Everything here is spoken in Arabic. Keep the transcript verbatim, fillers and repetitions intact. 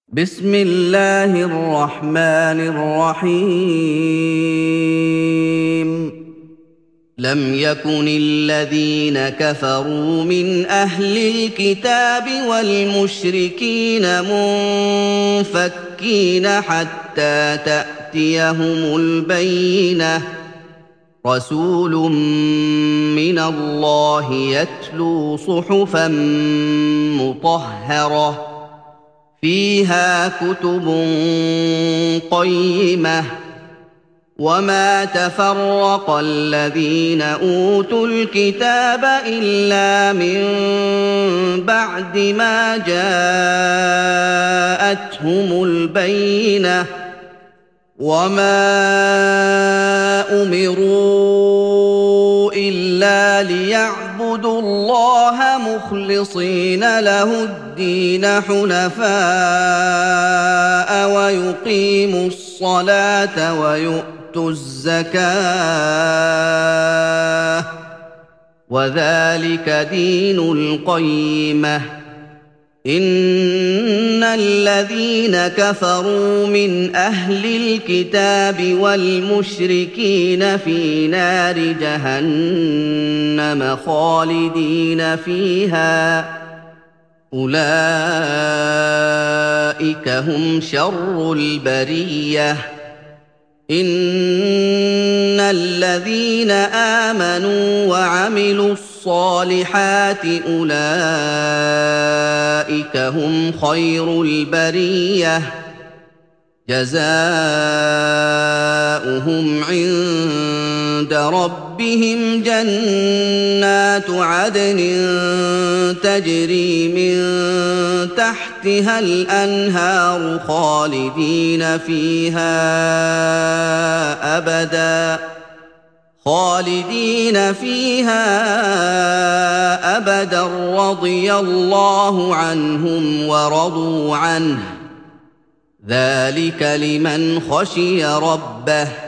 بسم الله الرحمن الرحيم لم يكن الذين كفروا من أهل الكتاب والمشركين منفكين حتى تأتيهم البينة رسول من الله يتلو صحفا مطهرة فيها كتب قيمة وما تفرق الذين أوتوا الكتاب إلا من بعد ما جاءتهم البينة وما أمروا إلا ليعبدوا الله مخلصين له الدين حنفاء ويقيموا الصلاة ويؤتوا الزكاة وذلك دين القيمة إن الذين كفروا من أهل الكتاب والمشركين في نار جهنم خالدين فيها أولئك هم شر البرية إن الذين آمنوا وعملوا الصالحات أولئك هم خير البرية جزاؤهم عند ربهم جنات عدن تجري من تحتها الأنهار خالدين فيها أبداً خالدين فيها أبدا رضي الله عنهم ورضوا عنه ذلك لمن خشي ربه